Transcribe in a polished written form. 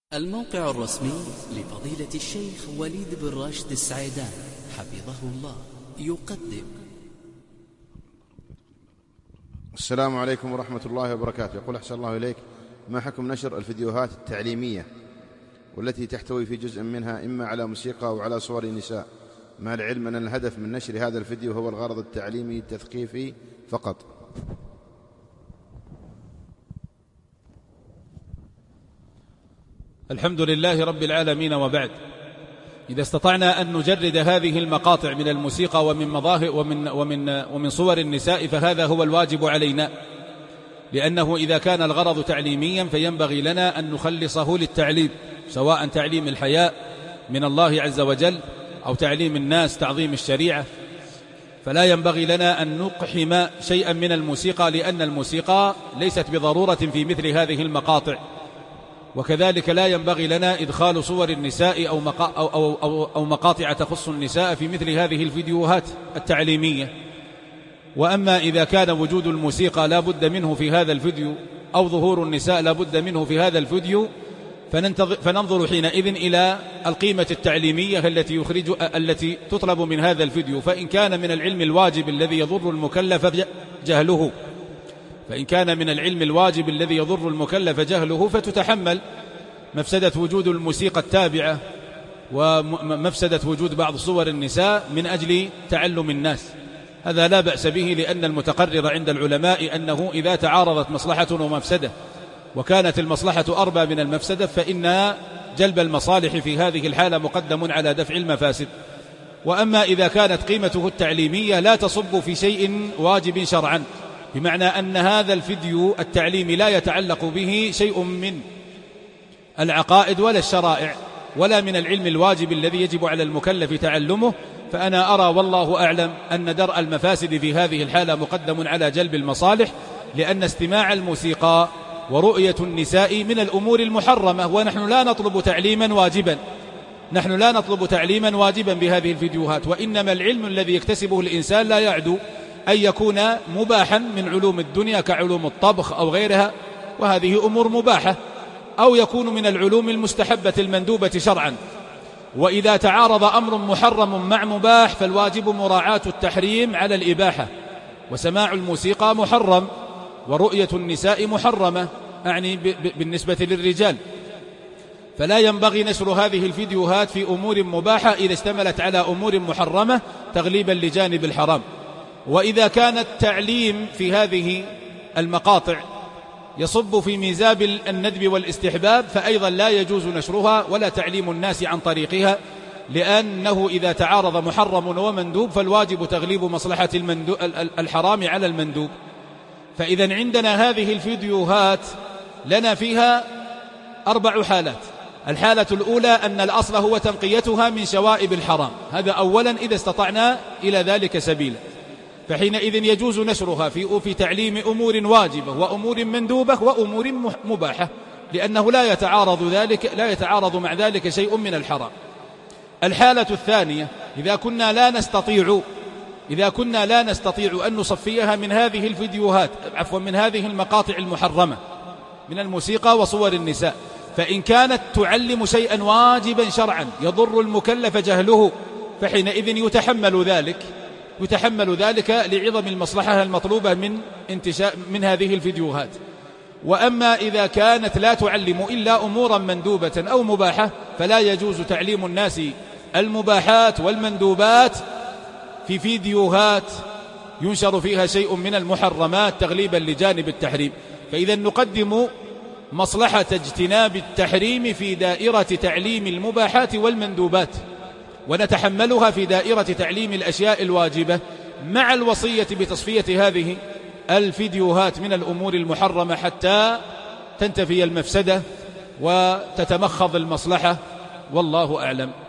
الموقع الرسمي لفضيلة الشيخ وليد بن راشد السعيدان حفظه الله يقدم. السلام عليكم ورحمة الله وبركاته. يقول أحسن الله إليك، ما حكم نشر الفيديوهات التعليمية والتي تحتوي في جزء منها إما على موسيقى أو على صور نساء، مع العلم أن الهدف من نشر هذا الفيديو هو الغرض التعليمي التثقيفي فقط؟ الحمد لله رب العالمين، وبعد. إذا استطعنا أن نجرد هذه المقاطع من الموسيقى ومن مظاهر ومن صور النساء فهذا هو الواجب علينا، لأنه إذا كان الغرض تعليميا فينبغي لنا أن نخلصه للتعليم، سواء تعليم الحياء من الله عز وجل أو تعليم الناس تعظيم الشريعة. فلا ينبغي لنا أن نقحم شيئا من الموسيقى، لأن الموسيقى ليست بضرورة في مثل هذه المقاطع. وكذلك لا ينبغي لنا إدخال صور النساء أو مقاطع تخص النساء في مثل هذه الفيديوهات التعليمية. وأما إذا كان وجود الموسيقى لا بد منه في هذا الفيديو أو ظهور النساء لا بد منه في هذا الفيديو، فننظر حينئذ إلى القيمة التعليمية التي تطلب من هذا الفيديو. فإن كان من العلم الواجب الذي يضر المكلف جهله فتتحمل مفسدة وجود الموسيقى التابعة ومفسدة وجود بعض صور النساء من أجل تعلم الناس. هذا لا بأس به، لأن المتقرر عند العلماء أنه إذا تعارضت مصلحة ومفسدة وكانت المصلحة أربى من المفسدة فإن جلب المصالح في هذه الحالة مقدم على دفع المفاسد. وأما إذا كانت قيمته التعليمية لا تصب في شيء واجب شرعا، بمعنى أن هذا الفيديو التعليمي لا يتعلق به شيء من العقائد ولا الشرائع ولا من العلم الواجب الذي يجب على المكلف تعلمه، فأنا أرى والله أعلم أن درء المفاسد في هذه الحالة مقدم على جلب المصالح، لأن استماع الموسيقى ورؤية النساء من الأمور المحرمة، ونحن لا نطلب تعليما واجبا بهذه الفيديوهات. وإنما العلم الذي يكتسبه الإنسان لا يعدو أن يكون مباحا من علوم الدنيا كعلوم الطبخ أو غيرها، وهذه أمور مباحة، أو يكون من العلوم المستحبة المندوبة شرعا. وإذا تعارض أمر محرم مع مباح فالواجب مراعاة التحريم على الإباحة، وسماع الموسيقى محرم ورؤية النساء محرمة، أعني بالنسبة للرجال. فلا ينبغي نشر هذه الفيديوهات في أمور مباحة إذا اشتملت على أمور محرمة تغليبا لجانب الحرام. وإذا كان التعليم في هذه المقاطع يصب في ميزاب الندب والاستحباب فأيضا لا يجوز نشرها ولا تعليم الناس عن طريقها، لأنه إذا تعارض محرم ومندوب فالواجب تغليب مصلحة الحرام على المندوب. فإذا عندنا هذه الفيديوهات لنا فيها 4 حالات. الحالة الأولى أن الأصل هو تنقيتها من شوائب الحرام، هذا أولا إذا استطعنا إلى ذلك سبيلا، فحينئذ يجوز نشرها في تعليم أمور واجبة وأمور مندوبة وأمور مباحة، لأنه لا يتعارض مع ذلك شيء من الحرام. الحالة الثانية إذا كنا لا نستطيع أن نصفيها من هذه الفيديوهات من هذه المقاطع المحرمة من الموسيقى وصور النساء، فإن كانت تعلم شيئا واجبا شرعا يضر المكلف جهله فحينئذ يتحمل ذلك لعظم المصلحة المطلوبة من هذه الفيديوهات. وأما إذا كانت لا تعلم إلا أمورا مندوبة أو مباحة فلا يجوز تعليم الناس المباحات والمندوبات في فيديوهات ينشر فيها شيء من المحرمات تغليبا لجانب التحريم. فإذا نقدم مصلحة اجتناب التحريم في دائرة تعليم المباحات والمندوبات، ونتحملها في دائرة تعليم الأشياء الواجبة، مع الوصية بتصفية هذه الفيديوهات من الأمور المحرمة حتى تنتفي المفسدة وتتمخض المصلحة، والله أعلم.